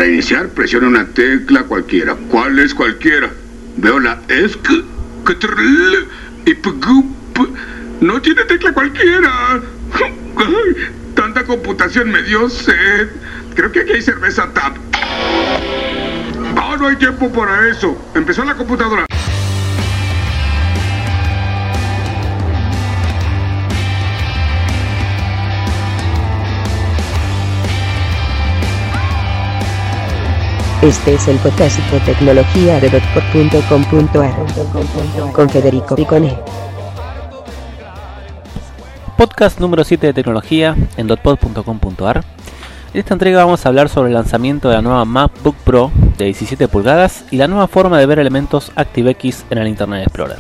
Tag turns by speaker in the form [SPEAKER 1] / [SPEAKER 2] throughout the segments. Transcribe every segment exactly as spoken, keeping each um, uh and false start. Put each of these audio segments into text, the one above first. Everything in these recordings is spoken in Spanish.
[SPEAKER 1] Para iniciar, presione una tecla cualquiera. ¿Cuál es cualquiera? Veo la ESC, C T R L y P G U P. No tiene tecla cualquiera. Ay, tanta computación me dio sed. Creo que aquí hay cerveza Tap. Ah, no hay tiempo para eso. Empezó la computadora.
[SPEAKER 2] Este es el podcast de tecnología de dotpod punto com punto ar con Federico Piccone.
[SPEAKER 3] Podcast número siete de tecnología en dotpod punto com punto ar. En esta entrega vamos a hablar sobre el lanzamiento de la nueva MacBook Pro de diecisiete pulgadas y la nueva forma de ver elementos ActiveX en el Internet Explorer.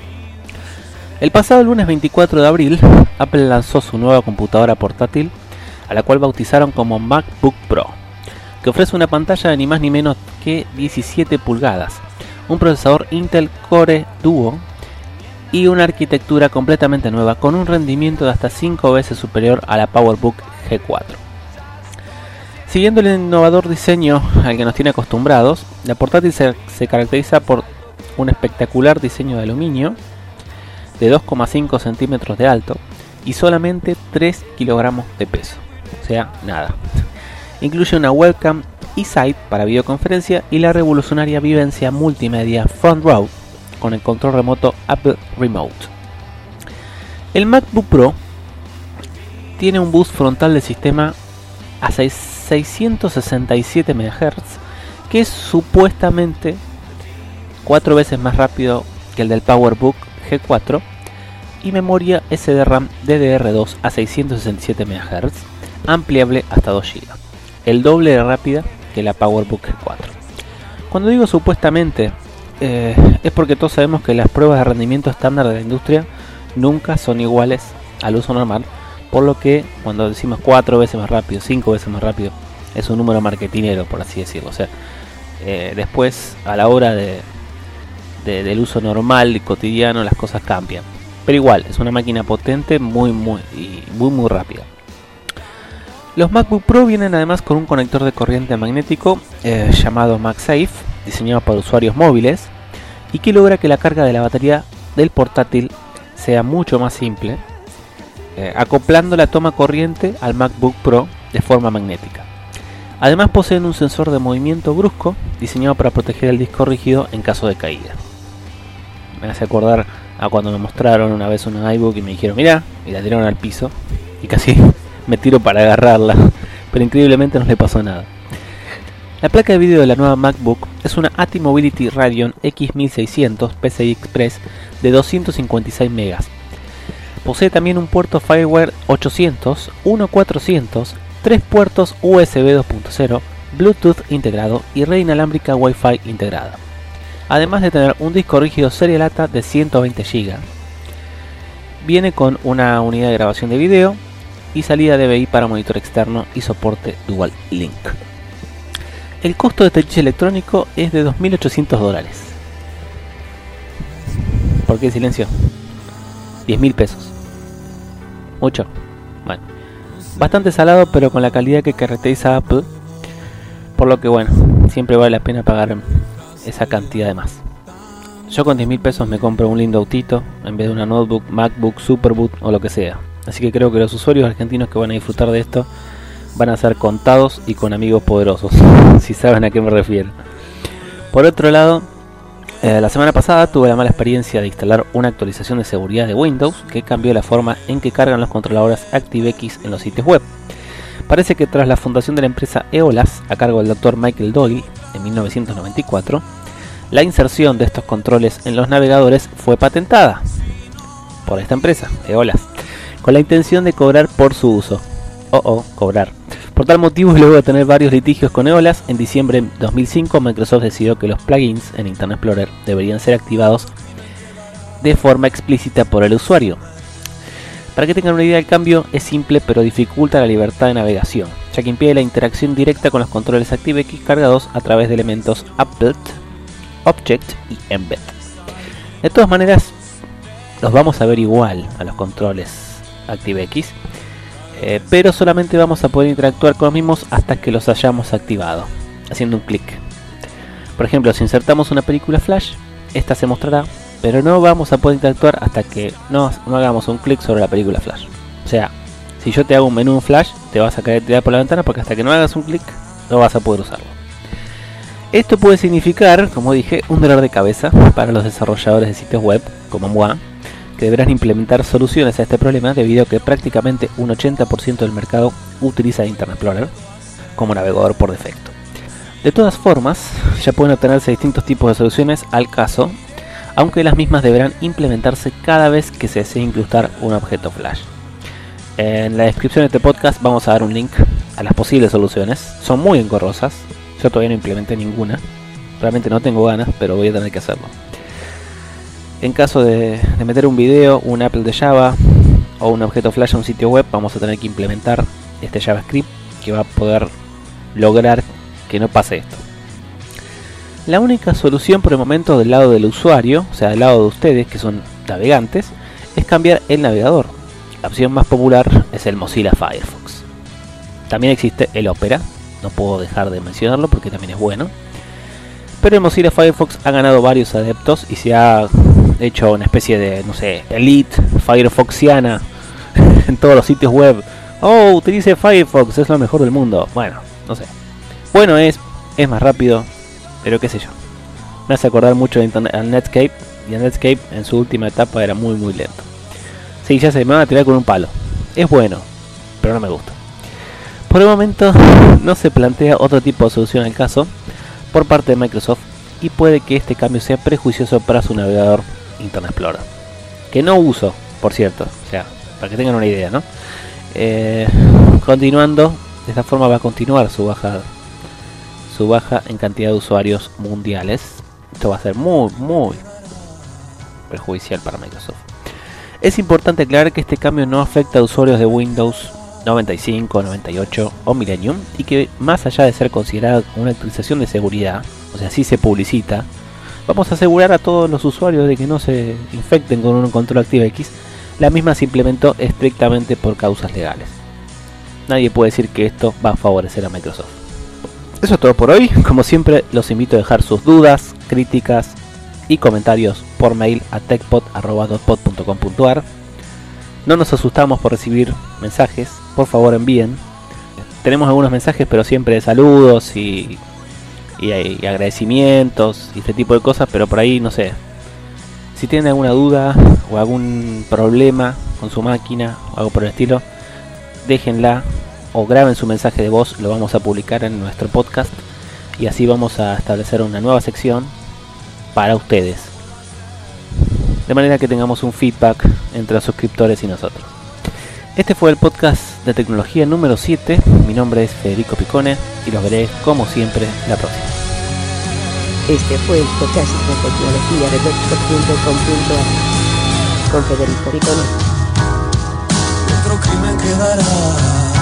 [SPEAKER 3] El pasado lunes veinticuatro de abril, Apple lanzó su nueva computadora portátil, a la cual bautizaron como MacBook Pro, que ofrece una pantalla de ni más ni menos que diecisiete pulgadas, un procesador Intel Core Duo y una arquitectura completamente nueva con un rendimiento de hasta cinco veces superior a la PowerBook G cuatro. Siguiendo el innovador diseño al que nos tiene acostumbrados, la portátil se, se caracteriza por un espectacular diseño de aluminio de dos coma cinco centímetros de alto y solamente tres kilogramos de peso, o sea, nada. Incluye una webcam eSight para videoconferencia y la revolucionaria vivencia multimedia Front Row con el control remoto Apple Remote. El MacBook Pro tiene un boost frontal del sistema a seiscientos sesenta y siete megahercios, que es supuestamente cuatro veces más rápido que el del PowerBook G cuatro, y memoria S D RAM D D R dos a seiscientos sesenta y siete megahercios, ampliable hasta dos gigas. El doble de rápida que la PowerBook G cuatro. Cuando digo supuestamente, eh, es porque todos sabemos que las pruebas de rendimiento estándar de la industria nunca son iguales al uso normal, por lo que cuando decimos cuatro veces más rápido, cinco veces más rápido, es un número marketinero, por así decirlo. O sea, eh, después a la hora de, de, del uso normal y cotidiano las cosas cambian. Pero igual, es una máquina potente, muy muy y muy muy rápida. Los MacBook Pro vienen además con un conector de corriente magnético eh, llamado MagSafe, diseñado para usuarios móviles, y que logra que la carga de la batería del portátil sea mucho más simple, eh, acoplando la toma corriente al MacBook Pro de forma magnética. Además poseen un sensor de movimiento brusco, diseñado para proteger el disco rígido en caso de caída. Me hace acordar a cuando me mostraron una vez una iBook y me dijeron, mirá, y la tiraron al piso, y casi me tiro para agarrarla, pero increíblemente no le pasó nada. La placa de vídeo de la nueva MacBook es una A T I Mobility Radeon X mil seiscientos P C I Express de doscientos cincuenta y seis megas. Posee también un puerto Firewire ochocientos, uno cuatrocientos, tres puertos U S B dos punto cero, Bluetooth integrado y red inalámbrica Wi-Fi integrada. Además de tener un disco rígido serie lata de ciento veinte gigas. Viene con una unidad de grabación de video y salida D V I para monitor externo y soporte Dual Link. El costo de este chip electrónico es de dos mil ochocientos dólares. ¿Por qué silencio? diez mil pesos. Mucho. Bueno, bastante salado, pero con la calidad que caracteriza a Apple, por lo que bueno, siempre vale la pena pagar esa cantidad de más. Yo con diez mil pesos me compro un lindo autito en vez de una notebook, MacBook, Superbook o lo que sea. Así que creo que los usuarios argentinos que van a disfrutar de esto van a ser contados y con amigos poderosos, si saben a qué me refiero. Por otro lado, eh, la semana pasada tuve la mala experiencia de instalar una actualización de seguridad de Windows que cambió la forma en que cargan los controladores ActiveX en los sitios web. Parece que tras la fundación de la empresa Eolas, a cargo del doctor Michael Doyle en mil novecientos noventa y cuatro, la inserción de estos controles en los navegadores fue patentada por esta empresa, Eolas, con la intención de cobrar por su uso. Oh, oh, cobrar. Por tal motivo, y luego de tener varios litigios con Eolas, en diciembre de dos mil cinco Microsoft decidió que los plugins en Internet Explorer deberían ser activados de forma explícita por el usuario. Para que tengan una idea, el cambio es simple pero dificulta la libertad de navegación, ya que impide la interacción directa con los controles ActiveX cargados a través de elementos Applet, Object y Embed. De todas maneras, los vamos a ver igual a los controles ActiveX, eh, pero solamente vamos a poder interactuar con los mismos hasta que los hayamos activado. haciendo un clic. Por ejemplo, si insertamos una película flash, esta se mostrará, pero no vamos a poder interactuar hasta que no, no hagamos un clic sobre la película flash. O sea, si yo te hago un menú flash, te vas a caer tirar por la ventana porque hasta que no hagas un clic no vas a poder usarlo. Esto puede significar, como dije, un dolor de cabeza para los desarrolladores de sitios web como M U A, que deberán implementar soluciones a este problema debido a que prácticamente un ochenta por ciento del mercado utiliza Internet Explorer como navegador por defecto. De todas formas, ya pueden obtenerse distintos tipos de soluciones al caso, aunque las mismas deberán implementarse cada vez que se desee incrustar un objeto flash. En la descripción de este podcast vamos a dar un link a las posibles soluciones. Son muy engorrosas, yo todavía no implementé ninguna, realmente no tengo ganas, pero voy a tener que hacerlo. En caso de, de meter un video, un Apple de Java o un objeto flash a un sitio web, vamos a tener que implementar este JavaScript que va a poder lograr que no pase esto. La única solución por el momento del lado del usuario, o sea del lado de ustedes que son navegantes, es cambiar el navegador. La opción más popular es el Mozilla Firefox. También existe el Opera, no puedo dejar de mencionarlo porque también es bueno. Pero el Mozilla Firefox ha ganado varios adeptos y se ha hecho una especie de, no sé, elite firefoxiana en todos los sitios web. Oh, utilice Firefox, es lo mejor del mundo. Bueno, no sé. Bueno es, es más rápido, pero qué sé yo. Me hace acordar mucho de internet, al Netscape, y el Netscape en su última etapa era muy muy lento. Sí, ya se me van a tirar con un palo. Es bueno, pero no me gusta. Por el momento no se plantea otro tipo de solución al caso por parte de Microsoft y puede que este cambio sea prejuicioso para su navegador Internet Explorer, que no uso, por cierto, o sea, para que tengan una idea, ¿no? Eh, continuando, de esta forma va a continuar su baja su baja en cantidad de usuarios mundiales. Esto va a ser muy muy perjudicial para Microsoft. Es importante aclarar que este cambio no afecta a usuarios de Windows noventa y cinco, noventa y ocho o Millennium y que, más allá de ser considerada una actualización de seguridad, o sea, si se publicita, vamos a asegurar a todos los usuarios de que no se infecten con un control ActiveX. La misma se implementó estrictamente por causas legales. Nadie puede decir que esto va a favorecer a Microsoft. Eso es todo por hoy. Como siempre, los invito a dejar sus dudas, críticas y comentarios por mail a techpod arroba dotpod punto com punto ar. No nos asustamos por recibir mensajes, por favor envíen. Tenemos algunos mensajes, pero siempre de saludos y, y, y agradecimientos y este tipo de cosas, pero por ahí no sé. Si tienen alguna duda o algún problema con su máquina o algo por el estilo, déjenla o graben su mensaje de voz, lo vamos a publicar en nuestro podcast y así vamos a establecer una nueva sección para ustedes, de manera que tengamos un feedback entre los suscriptores y nosotros. Este fue el podcast de tecnología número siete. Mi nombre es Federico Picone y los veré como siempre la próxima.
[SPEAKER 2] Este fue el podcast de tecnología de dotpod punto com punto ar con Federico Picone.
[SPEAKER 4] Otro crimen quedará.